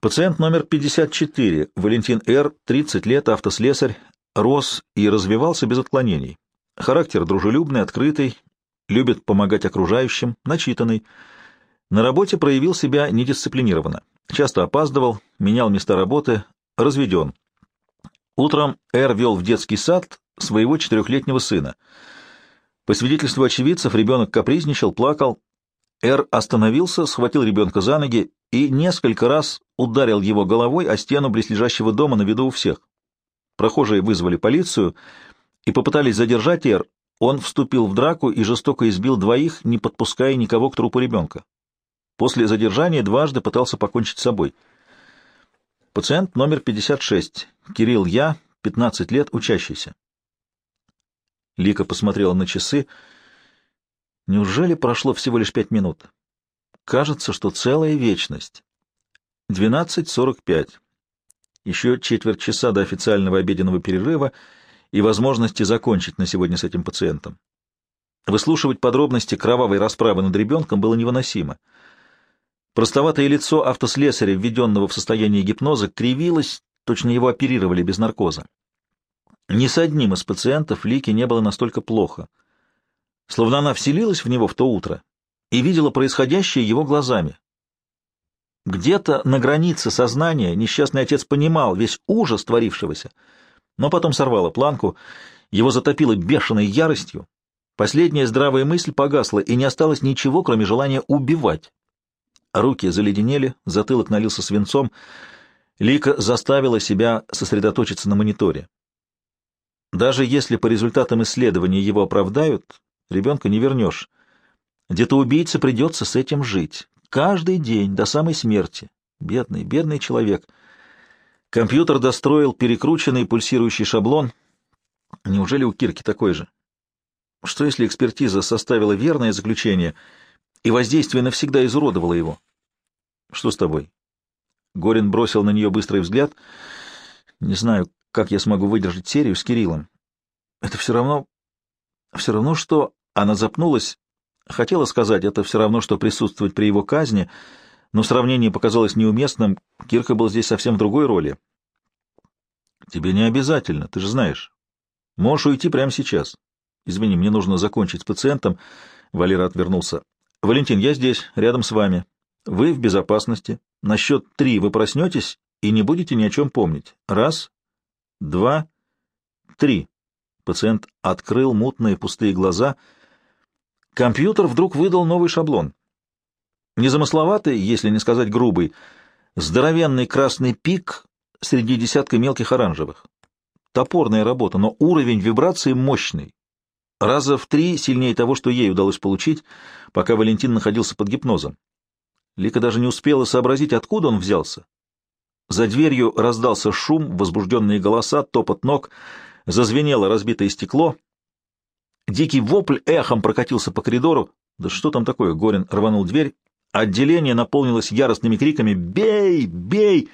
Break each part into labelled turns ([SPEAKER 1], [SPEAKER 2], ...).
[SPEAKER 1] Пациент номер 54, Валентин Р., 30 лет, автослесарь, рос и развивался без отклонений. Характер дружелюбный, открытый, любит помогать окружающим, начитанный. На работе проявил себя недисциплинированно. Часто опаздывал, менял места работы, разведен. Утром Р. вел в детский сад своего 4-летнего сына. По свидетельству очевидцев, ребенок капризничал, плакал. Р. остановился, схватил ребенка за ноги и несколько раз ударил его головой о стену близлежащего дома на виду у всех. Прохожие вызвали полицию и попытались задержать Р. Он вступил в драку и жестоко избил двоих, не подпуская никого к трупу ребенка. После задержания дважды пытался покончить с собой. Пациент номер 56, Кирилл Я., 15 лет, учащийся. Лика посмотрела на часы. Неужели прошло всего лишь 5 минут? Кажется, что целая вечность. 12:45. Еще четверть часа до официального обеденного перерыва и возможности закончить на сегодня с этим пациентом. Выслушивать подробности кровавой расправы над ребенком было невыносимо. Простоватое лицо автослесаря, введенного в состояние гипноза, кривилось, точно его оперировали без наркоза. Ни с одним из пациентов Лике не было настолько плохо. Словно она вселилась в него в то утро и видела происходящее его глазами. Где-то на границе сознания несчастный отец понимал весь ужас творившегося, но потом сорвало планку, его затопило бешеной яростью. Последняя здравая мысль погасла, и не осталось ничего, кроме желания убивать. Руки заледенели, затылок налился свинцом. Лика заставила себя сосредоточиться на мониторе. Даже если по результатам исследования его оправдают, ребенка не вернешь. Где-то убийце придется с этим жить. Каждый день, до самой смерти. Бедный, бедный человек. Компьютер достроил перекрученный пульсирующий шаблон. Неужели у Кирки такой же? Что если экспертиза составила верное заключение, и воздействие навсегда изуродовало его? Что с тобой? Горин бросил на нее быстрый взгляд. Не знаю, как я смогу выдержать серию с Кириллом. Это все равно, что... Она запнулась. Хотела сказать, это все равно, что присутствовать при его казни, но сравнение показалось неуместным. Кирка был здесь совсем в другой роли. Тебе не обязательно, ты же знаешь. Можешь уйти прямо сейчас. Извини, мне нужно закончить с пациентом. Валера отвернулся. Валентин, я здесь, рядом с вами. Вы в безопасности. На счет 3 вы проснетесь и не будете ни о чем помнить. 1, 2, 3. Пациент открыл мутные пустые глаза. Компьютер вдруг выдал новый шаблон. Незамысловатый, если не сказать грубый, здоровенный красный пик среди десятка мелких оранжевых. Топорная работа, но уровень вибрации мощный. Раза в 3 сильнее того, что ей удалось получить, пока Валентин находился под гипнозом. Лика даже не успела сообразить, откуда он взялся. За дверью раздался шум, возбужденные голоса, топот ног, зазвенело разбитое стекло. Дикий вопль эхом прокатился по коридору. Да что там такое? Горин рванул дверь. Отделение наполнилось яростными криками: «Бей! Бей!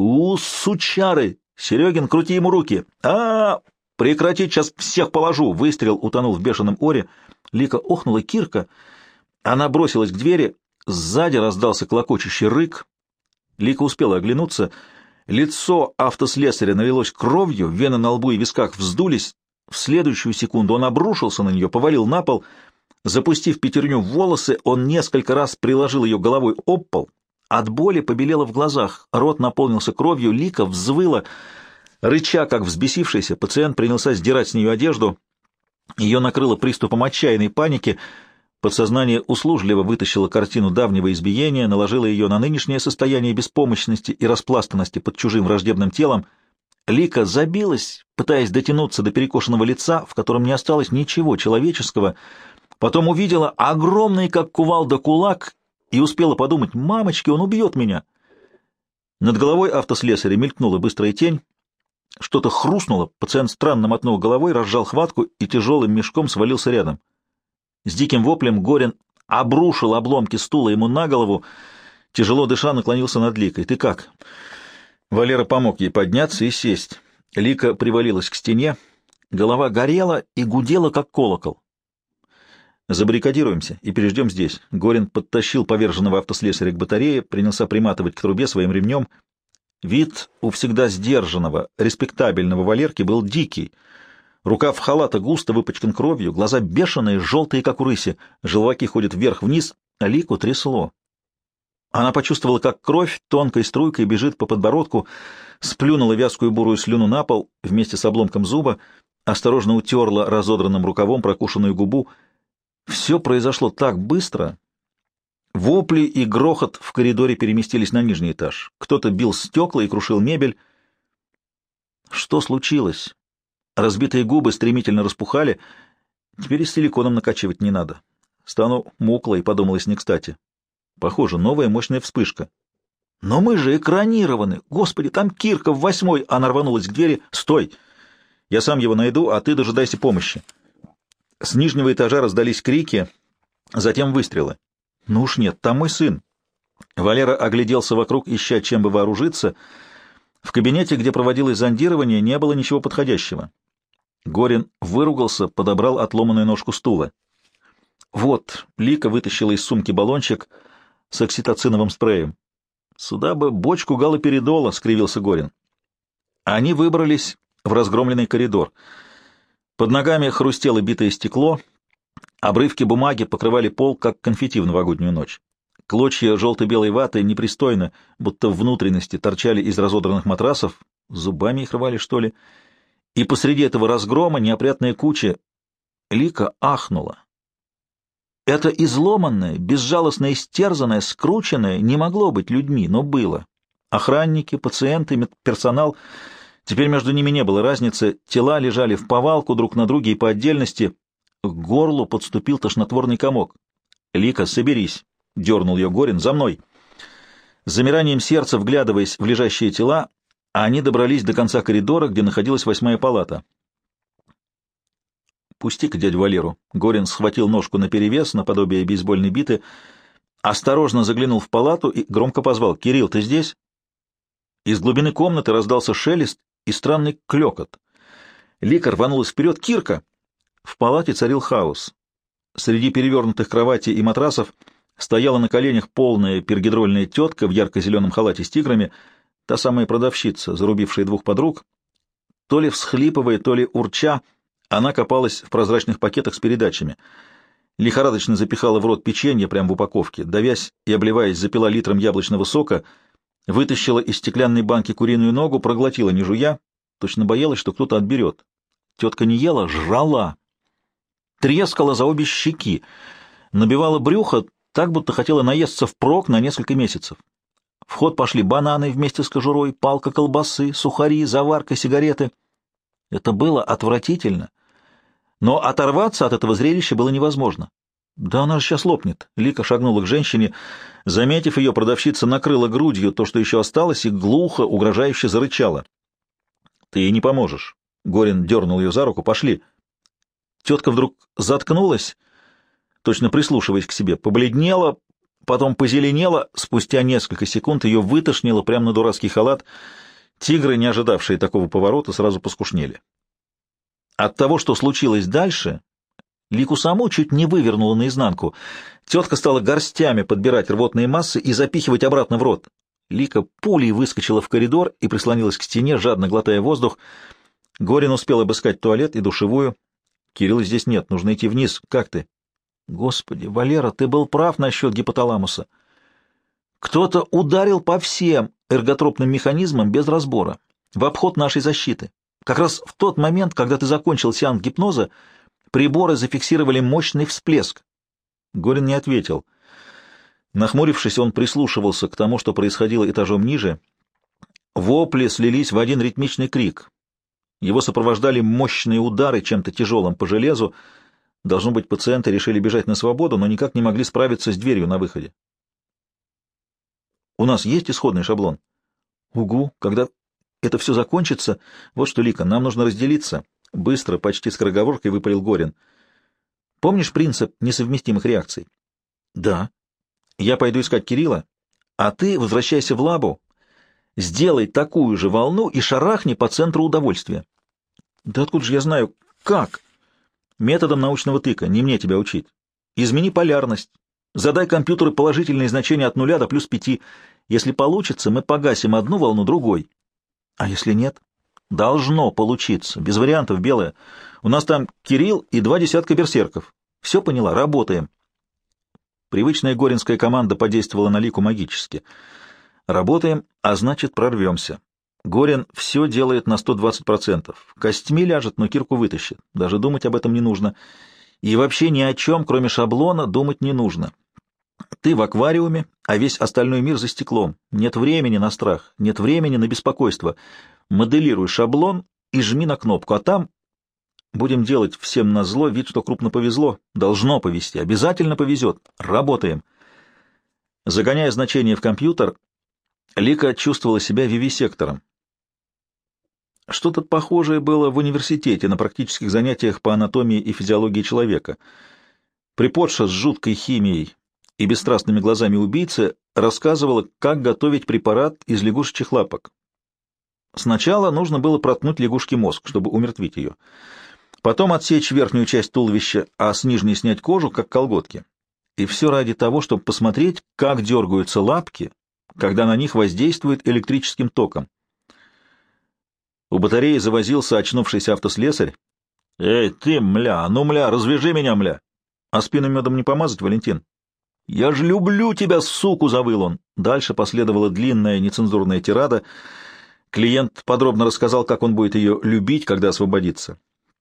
[SPEAKER 1] Сучары! Серегин, крути ему руки! Прекратить, сейчас всех положу!» Выстрел утонул в бешеном оре. Лика охнула. Кирка. Она бросилась к двери. Сзади раздался клокочущий рык. Лика успела оглянуться. Лицо автослесаря налилось кровью, вены на лбу и висках вздулись. В следующую секунду он обрушился на нее, повалил на пол. Запустив пятерню в волосы, он несколько раз приложил ее головой об пол. От боли побелело в глазах, рот наполнился кровью, Лика взвыла. Рыча, как взбесившийся, пациент принялся сдирать с нее одежду. Ее накрыло приступом отчаянной паники. Подсознание услужливо вытащило картину давнего избиения, наложило ее на нынешнее состояние беспомощности и распластанности под чужим враждебным телом. Лика забилась, пытаясь дотянуться до перекошенного лица, в котором не осталось ничего человеческого, потом увидела огромный, как кувалда, кулак и успела подумать: «Мамочки, он убьет меня!» Над головой автослесаря мелькнула быстрая тень, что-то хрустнуло, пациент странно мотнул головой, разжал хватку и тяжелым мешком свалился рядом. С диким воплем Горин обрушил обломки стула ему на голову, тяжело дыша наклонился над Ликой. «Ты как?» Валера помог ей подняться и сесть. Лика привалилась к стене, голова горела и гудела, как колокол. «Забаррикадируемся и переждем здесь». Горин подтащил поверженного автослесаря к батарее, принялся приматывать к трубе своим ремнем. Вид у всегда сдержанного, респектабельного Валерки был дикий. Рукав халата густо выпачкан кровью, глаза бешеные, желтые, как у рыси, желваки ходят вверх-вниз, а Лику трясло. Она почувствовала, как кровь тонкой струйкой бежит по подбородку, сплюнула вязкую бурую слюну на пол вместе с обломком зуба, осторожно утерла разодранным рукавом прокушенную губу. Все произошло так быстро. Вопли и грохот в коридоре переместились на нижний этаж. Кто-то бил стекла и крушил мебель. Что случилось? Разбитые губы стремительно распухали. Теперь и с силиконом накачивать не надо. Стану муклой, подумалось не кстати. Похоже, новая мощная вспышка. Но мы же экранированы. Господи, там Кирка в 8-й. Она рванулась к двери. Стой! Я сам его найду, а ты дожидайся помощи. С нижнего этажа раздались крики, затем выстрелы. Ну уж нет, там мой сын. Валера огляделся вокруг, ища чем бы вооружиться. В кабинете, где проводилось зондирование, не было ничего подходящего. Горин выругался, подобрал отломанную ножку стула. Вот, Лика вытащила из сумки баллончик с окситоциновым спреем. Сюда бы бочку галоперидола, — скривился Горин. Они выбрались в разгромленный коридор. Под ногами хрустело битое стекло, обрывки бумаги покрывали пол, как конфетти в новогоднюю ночь. Клочья желто-белой ваты непристойно, будто внутренности торчали из разодранных матрасов, зубами их рвали, что ли, и посреди этого разгрома неопрятная куча. Лика ахнула. Это изломанное, безжалостно истерзанное, скрученное не могло быть людьми, но было. Охранники, пациенты, медперсонал. Теперь между ними не было разницы. Тела лежали в повалку друг на друге и по отдельности. К горлу подступил тошнотворный комок. «Лика, соберись!» — дернул ее Горин. «За мной!» С замиранием сердца, вглядываясь в лежащие тела, они добрались до конца коридора, где находилась 8-я палата. «Пусти-ка дядю Валеру». Горин схватил ножку наперевес, наподобие бейсбольной биты, осторожно заглянул в палату и громко позвал: «Кирилл, ты здесь?» Из глубины комнаты раздался шелест и странный клёкот. Лика рванулась вперед. «Кирка!» В палате царил хаос. Среди перевернутых кроватей и матрасов стояла на коленях полная пергидрольная тетка в ярко-зеленом халате с тиграми, та самая продавщица, зарубившая двух подруг. То ли всхлипывая, то ли урча, она копалась в прозрачных пакетах с передачами. Лихорадочно запихала в рот печенье прямо в упаковке, давясь и обливаясь, запила литром яблочного сока, вытащила из стеклянной банки куриную ногу, проглотила, не жуя, точно боялась, что кто-то отберет. Тетка не ела, жрала. Трескала за обе щеки, набивала брюхо, так будто хотела наесться впрок на несколько месяцев. В ход пошли бананы вместе с кожурой, палка колбасы, сухари, заварка, сигареты. Это было отвратительно, но оторваться от этого зрелища было невозможно. Да она же сейчас лопнет. Лика шагнула к женщине. Заметив ее, продавщица накрыла грудью то, что еще осталось, и глухо, угрожающе зарычала. «Ты ей не поможешь». Горин дернул ее за руку. «Пошли». Тетка вдруг заткнулась, точно прислушиваясь к себе, побледнела, потом позеленела, спустя несколько секунд ее вытошнило прямо на дурацкий халат. Тигры, не ожидавшие такого поворота, сразу поскушнели. От того, что случилось дальше, Лику саму чуть не вывернула наизнанку. Тетка стала горстями подбирать рвотные массы и запихивать обратно в рот. Лика пулей выскочила в коридор и прислонилась к стене, жадно глотая воздух. Горин успел обыскать туалет и душевую. «Кирилла здесь нет, нужно идти вниз. Как ты?» «Господи, Валера, ты был прав насчет гипоталамуса. Кто-то ударил по всем эрготропным механизмам без разбора, в обход нашей защиты. Как раз в тот момент, когда ты закончил сеанс гипноза, приборы зафиксировали мощный всплеск». Горин не ответил. Нахмурившись, он прислушивался к тому, что происходило этажом ниже. Вопли слились в один ритмичный крик. Его сопровождали мощные удары чем-то тяжелым по железу. Должно быть, пациенты решили бежать на свободу, но никак не могли справиться с дверью на выходе. «У нас есть исходный шаблон?» «Угу, когда это все закончится. Вот что, Лика, нам нужно разделиться». Быстро, почти скороговоркой выпалил Горин. «Помнишь принцип несовместимых реакций?» «Да». «Я пойду искать Кирилла, а ты возвращайся в лабу, сделай такую же волну и шарахни по центру удовольствия». «Да откуда же я знаю, как?» «Методом научного тыка, не мне тебя учить. Измени полярность, задай компьютеру положительные значения от 0 до +5. Если получится, мы погасим одну волну другой. А если нет? Должно получиться. Без вариантов, Белая. У нас там Кирилл и 2 десятка берсерков. Все поняла? Работаем. Привычная горинская команда подействовала на Лику магически. Работаем, а значит прорвемся. Горин все делает на 120%. Костьми ляжет, но кирку вытащит. Даже думать об этом не нужно. И вообще ни о чем, кроме шаблона, думать не нужно. Ты в аквариуме, а весь остальной мир за стеклом. Нет времени на страх, нет времени на беспокойство. Моделируй шаблон и жми на кнопку, а там будем делать всем назло вид, что крупно повезло. Должно повезти, обязательно повезет. Работаем. Загоняя значение в компьютер, Лика чувствовала себя вивисектором. Что-то похожее было в университете на практических занятиях по анатомии и физиологии человека. Преподша с жуткой химией и бесстрастными глазами убийцы рассказывала, как готовить препарат из лягушечьих лапок. Сначала нужно было проткнуть лягушке мозг, чтобы умертвить ее. Потом отсечь верхнюю часть туловища, а с нижней снять кожу, как колготки. И все ради того, чтобы посмотреть, как дергаются лапки, когда на них воздействует электрическим током. У батареи завозился очнувшийся автослесарь. «Эй, ты, мля, ну, мля, развяжи меня, мля! А спину медом не помазать, Валентин?» «Я ж люблю тебя, суку!» — завыл он. Дальше последовала длинная нецензурная тирада. Клиент подробно рассказал, как он будет ее любить, когда освободится.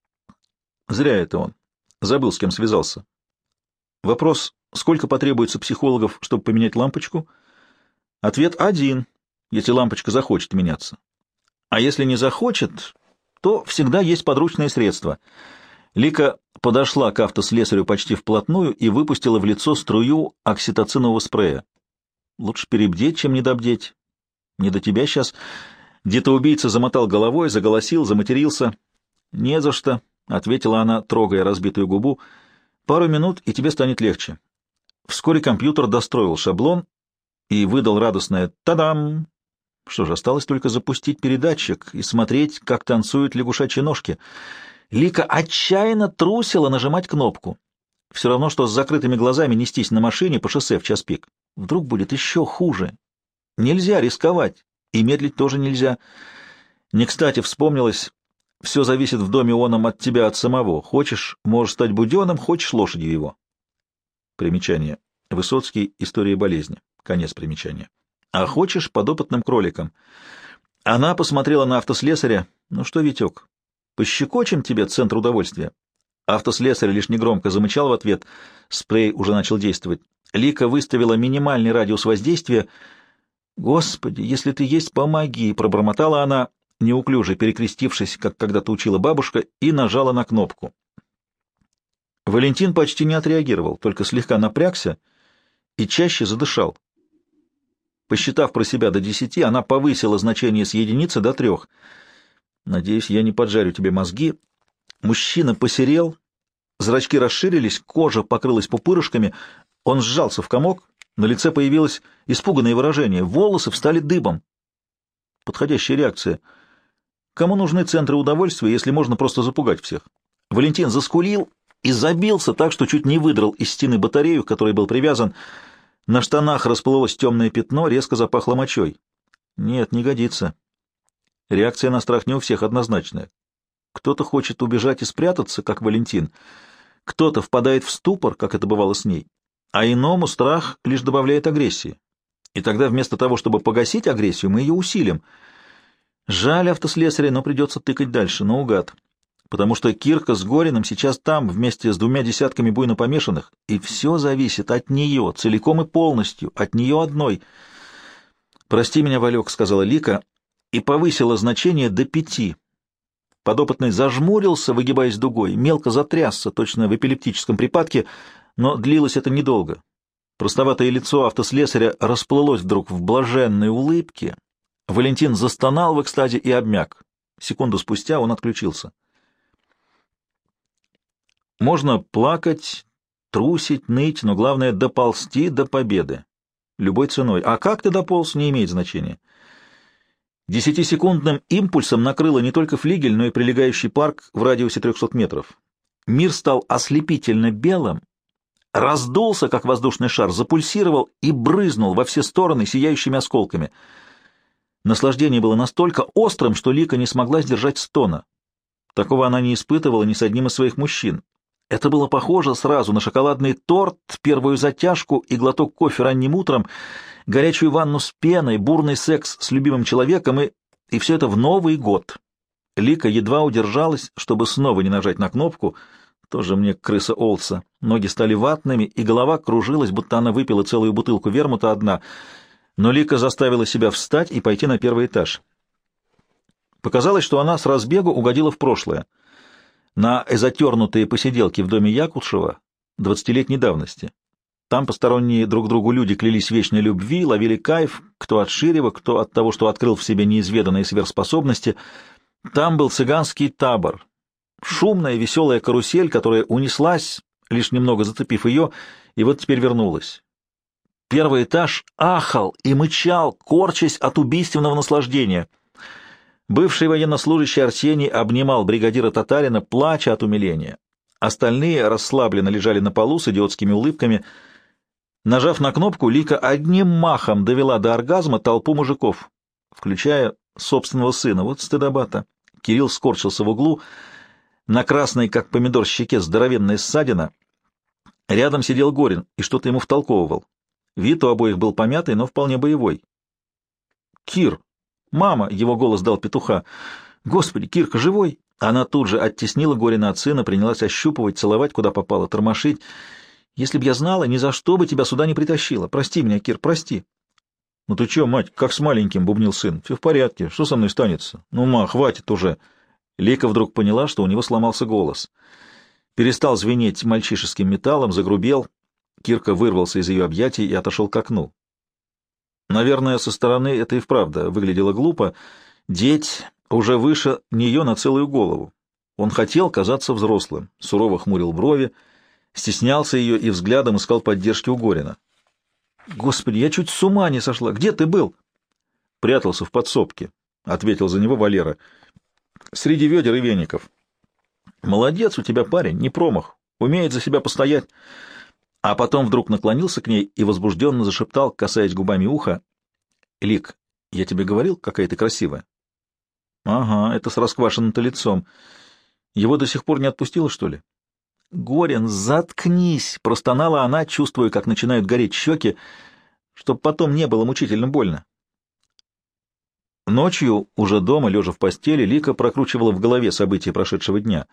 [SPEAKER 1] Зря это он. Забыл, с кем связался. Вопрос: сколько потребуется психологов, чтобы поменять лампочку? Ответ один, если лампочка захочет меняться. А если не захочет, то всегда есть подручные средства. Лика подошла к автослесарю почти вплотную и выпустила в лицо струю окситоцинового спрея. Лучше перебдеть, чем недобдеть. Не до тебя сейчас. Детоубийца замотал головой, заголосил, заматерился. «Не за что», — ответила она, трогая разбитую губу. «Пару минут, и тебе станет легче». Вскоре компьютер достроил шаблон и выдал радостное «Та-дам!». Что же, осталось только запустить передатчик и смотреть, как танцуют лягушачьи ножки. Лика отчаянно трусила нажимать кнопку. Все равно, что с закрытыми глазами нестись на машине по шоссе в час пик. Вдруг будет еще хуже. Нельзя рисковать, и медлить тоже нельзя. Не кстати вспомнилось, все зависит в доме оном от тебя, от самого. Хочешь, можешь стать буденом, хочешь лошадью его. Примечание. Высоцкий. История болезни. Конец примечания. А хочешь подопытным кроликом. Она посмотрела на автослесаря. Ну что, Витек, пощекочем тебе центр удовольствия. Автослесарь лишь негромко замычал в ответ. Спрей уже начал действовать. Лика выставила минимальный радиус воздействия. «Господи, если ты есть, помоги!» — пробормотала она, неуклюже перекрестившись, как когда-то учила бабушка, и нажала на кнопку. Валентин почти не отреагировал, только слегка напрягся и чаще задышал. Посчитав про себя до 10, она повысила значение с единицы до 3. «Надеюсь, я не поджарю тебе мозги». Мужчина посерел, зрачки расширились, кожа покрылась пупырышками, он сжался в комок, на лице появилось испуганное выражение, волосы встали дыбом. Подходящая реакция. Кому нужны центры удовольствия, если можно просто запугать всех? Валентин заскулил и забился так, что чуть не выдрал из стены батарею, к которой был привязан. На штанах расплылось темное пятно, резко запахло мочой. Нет, не годится. Реакция на страх не у всех однозначная. Кто-то хочет убежать и спрятаться, как Валентин, кто-то впадает в ступор, как это бывало с ней, а иному страх лишь добавляет агрессии. И тогда вместо того, чтобы погасить агрессию, мы ее усилим. Жаль автослесаря, но придется тыкать дальше, наугад, потому что Кирка с Гориным сейчас там, вместе с 2 десятками буйно помешанных, и все зависит от нее, целиком и полностью, от нее одной. «Прости меня, Валек», — сказала Лика, и повысила значение до 5. Подопытный зажмурился, выгибаясь дугой, мелко затрясся, точно в эпилептическом припадке, но длилось это недолго. Простоватое лицо автослесаря расплылось вдруг в блаженной улыбке. Валентин застонал в экстазе и обмяк. Секунду спустя он отключился. Можно плакать, трусить, ныть, но главное — доползти до победы. Любой ценой. А как ты дополз, не имеет значения. 10-секундным импульсом накрыло не только флигель, но и прилегающий парк в радиусе 300 метров. Мир стал ослепительно белым, раздулся, как воздушный шар, запульсировал и брызнул во все стороны сияющими осколками. Наслаждение было настолько острым, что Лика не смогла сдержать стона. Такого она не испытывала ни с одним из своих мужчин. Это было похоже сразу на шоколадный торт, первую затяжку и глоток кофе ранним утром, горячую ванну с пеной, бурный секс с любимым человеком и все это в Новый год. Лика едва удержалась, чтобы снова не нажать на кнопку. Тоже мне крыса Олдса. Ноги стали ватными, и голова кружилась, будто она выпила целую бутылку вермута одна. Но Лика заставила себя встать и пойти на первый этаж. Показалось, что она с разбегу угодила в прошлое. На затернутые посиделки в доме Якушева 20-летней давности. Там посторонние друг другу люди клялись вечной любви, ловили кайф, кто от ширева, кто от того, что открыл в себе неизведанные сверхспособности. Там был цыганский табор. Шумная, веселая карусель, которая унеслась, лишь немного зацепив ее, и вот теперь вернулась. Первый этаж ахал и мычал, корчась от убийственного наслаждения. Бывший военнослужащий Арсений обнимал бригадира Татарина, плача от умиления. Остальные расслабленно лежали на полу с идиотскими улыбками. Нажав на кнопку, Лика одним махом довела до оргазма толпу мужиков, включая собственного сына. Вот стыдоба-то. Кирилл скорчился в углу. На красной, как помидор, щеке здоровенная ссадина. Рядом сидел Горин и что-то ему втолковывал. Вид у обоих был помятый, но вполне боевой. «Кир! Мама!» — его голос дал петуха. «Господи, Кирка живой!» Она тут же оттеснила Горина от сына, принялась ощупывать, целовать, куда попало, тормошить. «Если б я знала, ни за что бы тебя сюда не притащила. Прости меня, Кир, прости». «Ну ты чё, мать, как с маленьким?» — бубнил сын. «Все в порядке. Что со мной станется? Ну, ма, хватит уже». Лика вдруг поняла, что у него сломался голос. Перестал звенеть мальчишеским металлом, загрубел. Кирка вырвался из ее объятий и отошел к окну. Наверное, со стороны это и вправду выглядело глупо. Деть уже выше нее на целую голову. Он хотел казаться взрослым, сурово хмурил брови, стеснялся ее и взглядом искал поддержки у Горина. «Господи, я чуть с ума не сошла! Где ты был?» «Прятался в подсобке», — ответил за него Валера. «Среди ведер и веников». «Молодец у тебя, парень, не промах, умеет за себя постоять». А потом вдруг наклонился к ней и возбужденно зашептал, касаясь губами уха: «Лик, я тебе говорил, какая ты красивая?» «Ага, это с расквашенным-то лицом. Его до сих пор не отпустило, что ли?» «Горин, заткнись!» — простонала она, чувствуя, как начинают гореть щеки, чтоб потом не было мучительно больно. Ночью, уже дома, лежа в постели, Лика прокручивала в голове события прошедшего дня.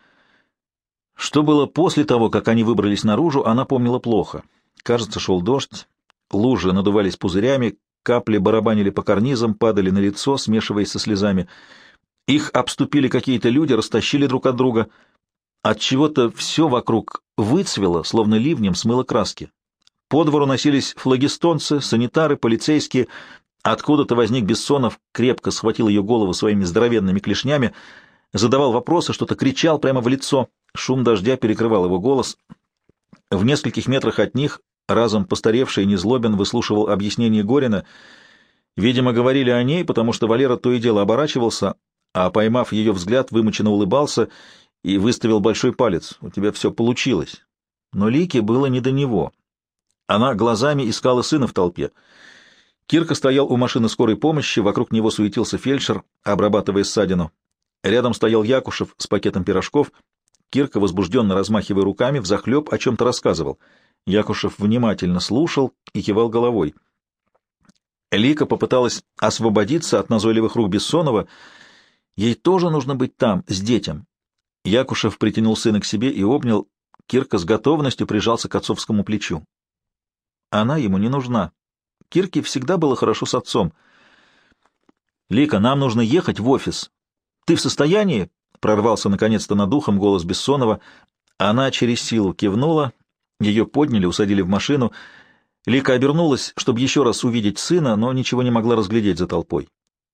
[SPEAKER 1] Что было после того, как они выбрались наружу, она помнила плохо. Кажется, шел дождь, лужи надувались пузырями, капли барабанили по карнизам, падали на лицо, смешиваясь со слезами. Их обступили какие-то люди, растащили друг от друга. От чего-то все вокруг выцвело, словно ливнем смыло краски. По двору носились флагистонцы, санитары, полицейские. Откуда-то возник Бессонов, крепко схватил ее голову своими здоровенными клешнями, задавал вопросы, что-то кричал прямо в лицо. Шум дождя перекрывал его голос. В нескольких метрах от них разом постаревший Незлобин выслушивал объяснение Горина. Видимо, говорили о ней, потому что Валера то и дело оборачивался, а, поймав ее взгляд, вымученно улыбался и выставил большой палец. «У тебя все получилось». Но Лике было не до него. Она глазами искала сына в толпе. Кирка стоял у машины скорой помощи, вокруг него суетился фельдшер, обрабатывая ссадину. Рядом стоял Якушев с пакетом пирожков. Кирка, возбужденно размахивая руками, взахлеб о чем-то рассказывал. Якушев внимательно слушал и кивал головой. Лика попыталась освободиться от назойливых рук Бессонова. Ей тоже нужно быть там, с детям. Якушев притянул сына к себе и обнял. Кирка с готовностью прижался к отцовскому плечу. Она ему не нужна. Кирке всегда было хорошо с отцом. «Лика, нам нужно ехать в офис. Ты в состоянии?» — прорвался наконец-то над ухом голос Бессонова. Она через силу кивнула, ее подняли, усадили в машину. Лика обернулась, чтобы еще раз увидеть сына, но ничего не могла разглядеть за толпой.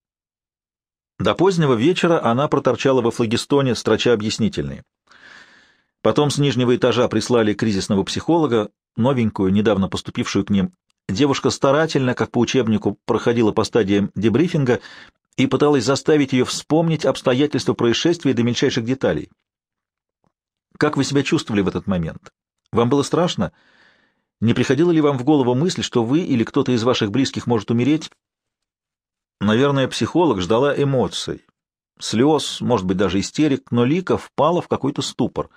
[SPEAKER 1] До позднего вечера она проторчала во флагистоне, строча объяснительные. Потом с нижнего этажа прислали кризисного психолога, новенькую, недавно поступившую к ним. Девушка старательно, как по учебнику, проходила по стадиям дебрифинга и пыталась заставить ее вспомнить обстоятельства происшествия до мельчайших деталей. «Как вы себя чувствовали в этот момент? Вам было страшно? Не приходила ли вам в голову мысль, что вы или кто-то из ваших близких может умереть? Наверное, психолог ждала эмоций, слез, может быть, даже истерик, но Лика впала в какой-то ступор.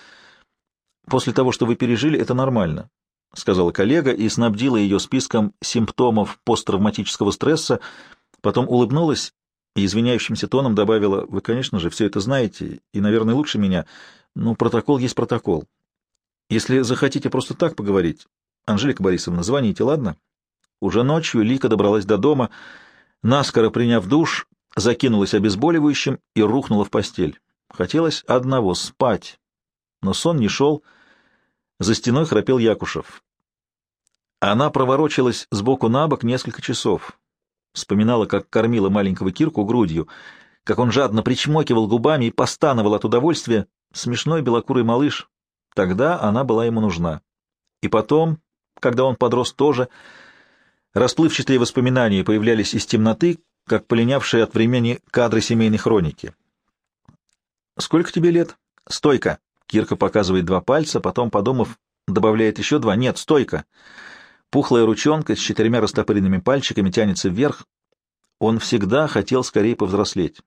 [SPEAKER 1] «После того, что вы пережили, это нормально», — сказала коллега и снабдила ее списком симптомов посттравматического стресса, потом улыбнулась и извиняющимся тоном добавила: «Вы, конечно же, все это знаете, и, наверное, лучше меня, но протокол есть протокол. Если захотите просто так поговорить, Анжелика Борисовна, звоните, ладно?» Уже ночью Лика добралась до дома, наскоро приняв душ, закинулась обезболивающим и рухнула в постель. Хотелось одного — спать, но сон не шел. За стеной храпел Якушев. Она проворочилась сбоку на бок несколько часов. Вспоминала, как кормила маленького Кирку грудью, как он жадно причмокивал губами и постановал от удовольствия. Смешной белокурый малыш. Тогда она была ему нужна. И потом, когда он подрос тоже, расплывчатые воспоминания появлялись из темноты, как полинявшие от времени кадры семейной хроники. «Сколько тебе лет?» «Стойка!» Кирка показывает 2 пальца, потом, подумав, добавляет еще 2. «Нет, стойка!» Пухлая ручонка с 4 растопыренными пальчиками тянется вверх. Он всегда хотел скорее повзрослеть.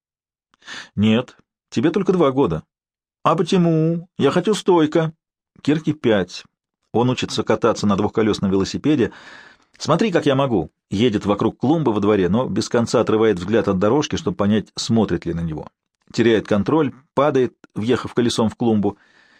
[SPEAKER 1] «Нет, тебе только 2 года». «А почему? Я хочу стойка». Кирке 5. Он учится кататься на двухколесном велосипеде. «Смотри, как я могу!» Едет вокруг клумбы во дворе, но без конца отрывает взгляд от дорожки, чтобы понять, смотрит ли на него. Теряет контроль, падает, въехав колесом в клумбу.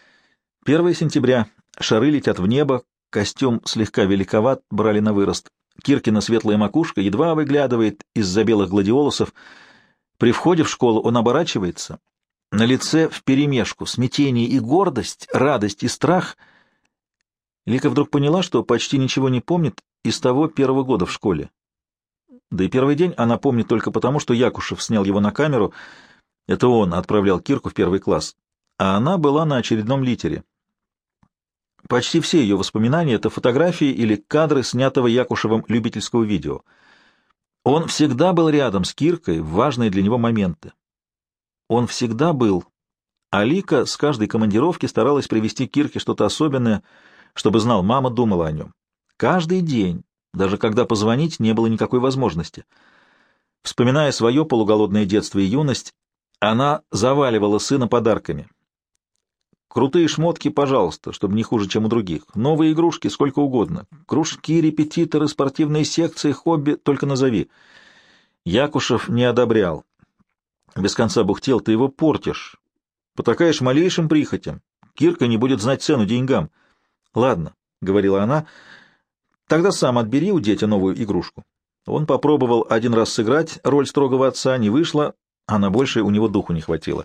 [SPEAKER 1] 1 сентября. Шары летят в небо, костюм слегка великоват, брали на вырост. Киркина светлая макушка едва выглядывает из-за белых гладиолусов. При входе в школу он оборачивается. На лице вперемешку смятение и гордость, радость и страх. Лика вдруг поняла, что почти ничего не помнит из того 1-го года в школе. Да и первый день она помнит только потому, что Якушев снял его на камеру. Это он отправлял Кирку в 1 класс, а она была на очередном литере. Почти все ее воспоминания — это фотографии или кадры снятого Якушевым любительского видео. Он всегда был рядом с Киркой в важные для него моменты. Он всегда был. А Лика с каждой командировки старалась привезти Кирке что-то особенное, чтобы знал, мама думала о нем. Каждый день, даже когда позвонить не было никакой возможности. Вспоминая свое полуголодное детство и юность, она заваливала сына подарками. Крутые шмотки, пожалуйста, чтобы не хуже, чем у других. Новые игрушки, сколько угодно. Кружки, репетиторы, спортивные секции, хобби, только назови. Якушев не одобрял. Без конца бухтел: ты его портишь. Потакаешь малейшим прихотям. Кирка не будет знать цену деньгам. Ладно, — говорила она, — тогда сам отбери у дяди новую игрушку. Он попробовал 1 раз сыграть роль строгого отца, не вышло, а на большее у него духу не хватило.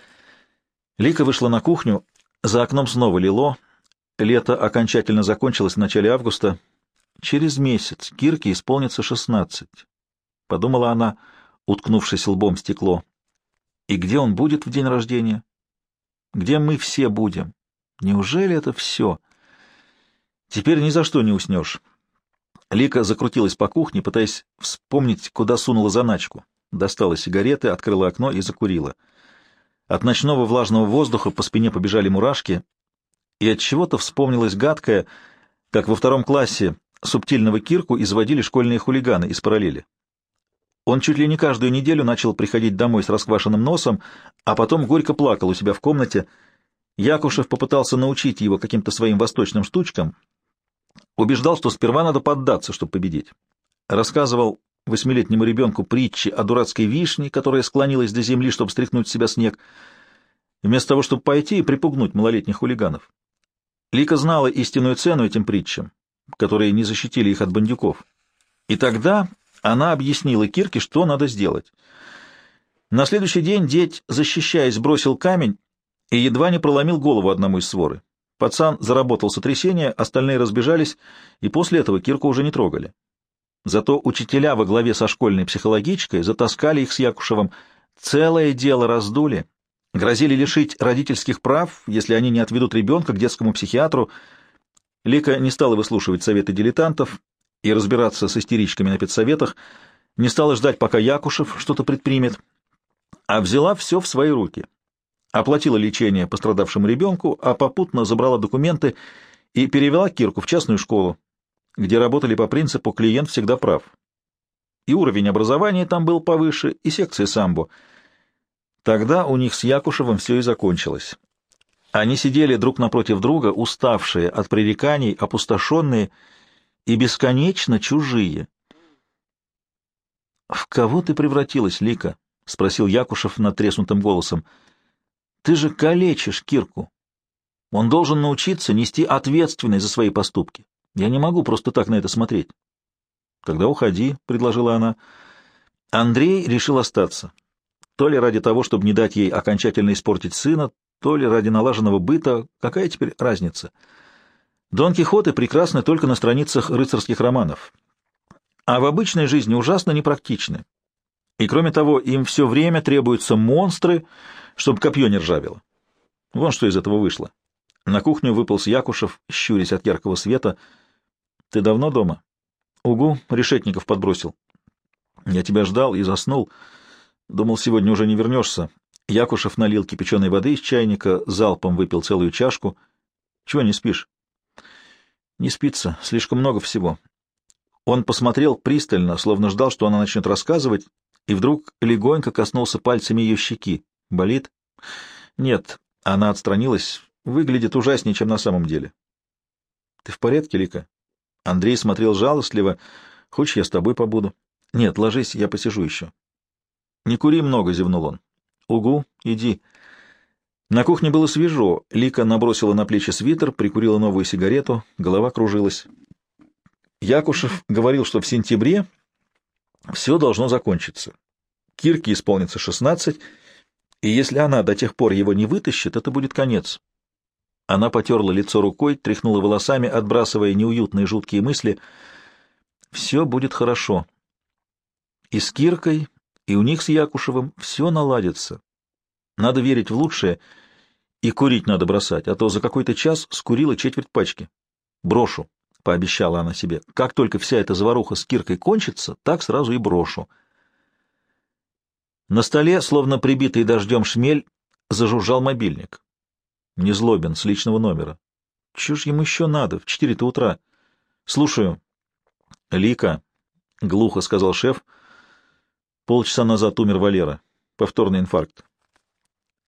[SPEAKER 1] Лика вышла на кухню, за окном снова лило. Лето окончательно закончилось в начале августа. Через месяц Кирке исполнится 16, — подумала она, уткнувшись лбом в стекло. И где он будет в день рождения? Где мы все будем? Неужели это все? Теперь ни за что не уснешь. Лика закрутилась по кухне, пытаясь вспомнить, куда сунула заначку. Достала сигареты, открыла окно и закурила. От ночного влажного воздуха по спине побежали мурашки, и от чего-то вспомнилось гадкое, как во 2 классе субтильного Кирку изводили школьные хулиганы из параллели. Он чуть ли не каждую неделю начал приходить домой с расквашенным носом, а потом горько плакал у себя в комнате. Якушев попытался научить его каким-то своим восточным штучкам, убеждал, что сперва надо поддаться, чтобы победить. Рассказывал 8-летнему ребенку притчи о дурацкой вишне, которая склонилась до земли, чтобы стряхнуть с себя снег, вместо того, чтобы пойти и припугнуть малолетних хулиганов. Лика знала истинную цену этим притчам, которые не защитили их от бандюков. И тогда она объяснила Кирке, что надо сделать. На следующий день деть, защищаясь, бросил камень и едва не проломил голову одному из своры. Пацан заработал сотрясение, остальные разбежались, и после этого Кирку уже не трогали. Зато учителя во главе со школьной психологичкой затаскали их с Якушевым, целое дело раздули, грозили лишить родительских прав, если они не отведут ребенка к детскому психиатру. Лика не стала выслушивать советы дилетантов и разбираться с истеричками на педсоветах, не стала ждать, пока Якушев что-то предпримет, а взяла все в свои руки. оплатила лечение пострадавшему ребенку, а попутно забрала документы и перевела Кирку в частную школу, где работали по принципу «клиент всегда прав». И уровень образования там был повыше, и секция самбо. Тогда у них с Якушевым все и закончилось. Они сидели друг напротив друга, уставшие от пререканий, опустошенные и бесконечно чужие. — В кого ты превратилась, Лика? — спросил Якушев надтреснутым голосом. — Ты же калечишь Кирку. Он должен научиться нести ответственность за свои поступки. Я не могу просто так на это смотреть. — Тогда уходи, — предложила она. Андрей решил остаться. То ли ради того, чтобы не дать ей окончательно испортить сына, то ли ради налаженного быта. Какая теперь разница? Дон Кихоты прекрасны только на страницах рыцарских романов, а в обычной жизни ужасно непрактичны. И кроме того, им все время требуются монстры, чтобы копье не ржавело. Вон что из этого вышло. На кухню выполз Якушев, щурясь от яркого света. — Ты давно дома? — Угу, Решетников подбросил. — Я тебя ждал и заснул. Думал, сегодня уже не вернешься. Якушев налил кипяченой воды из чайника, залпом выпил целую чашку. — Чего не спишь? — Не спится, слишком много всего. Он посмотрел пристально, словно ждал, что она начнет рассказывать, и вдруг легонько коснулся пальцами ее щеки. — Болит? — Нет. Она отстранилась. Выглядит ужаснее, чем на самом деле. — Ты в порядке, Лика? Андрей смотрел жалостливо. — Хочешь, я с тобой побуду? — Нет, ложись, я посижу еще. — Не кури много, — зевнул он. — Угу, иди. На кухне было свежо. Лика набросила на плечи свитер, прикурила новую сигарету, голова кружилась. Якушев говорил, что в сентябре все должно закончиться. Кирке исполнится 16, и если она до тех пор его не вытащит, это будет конец. Она потерла лицо рукой, тряхнула волосами, отбрасывая неуютные жуткие мысли. Все будет хорошо. И с Киркой, и у них с Якушевым все наладится. Надо верить в лучшее, и курить надо бросать, а то за какой-то час скурила четверть пачки. Брошу, — пообещала она себе. Как только вся эта заваруха с Киркой кончится, так сразу и брошу. На столе, словно прибитый дождем шмель, зажужжал мобильник. Незлобин, с личного номера. Чего ж ему еще надо? В 4 утра. Слушаю. Лика, — глухо сказал шеф. Полчаса назад умер Валера. Повторный инфаркт.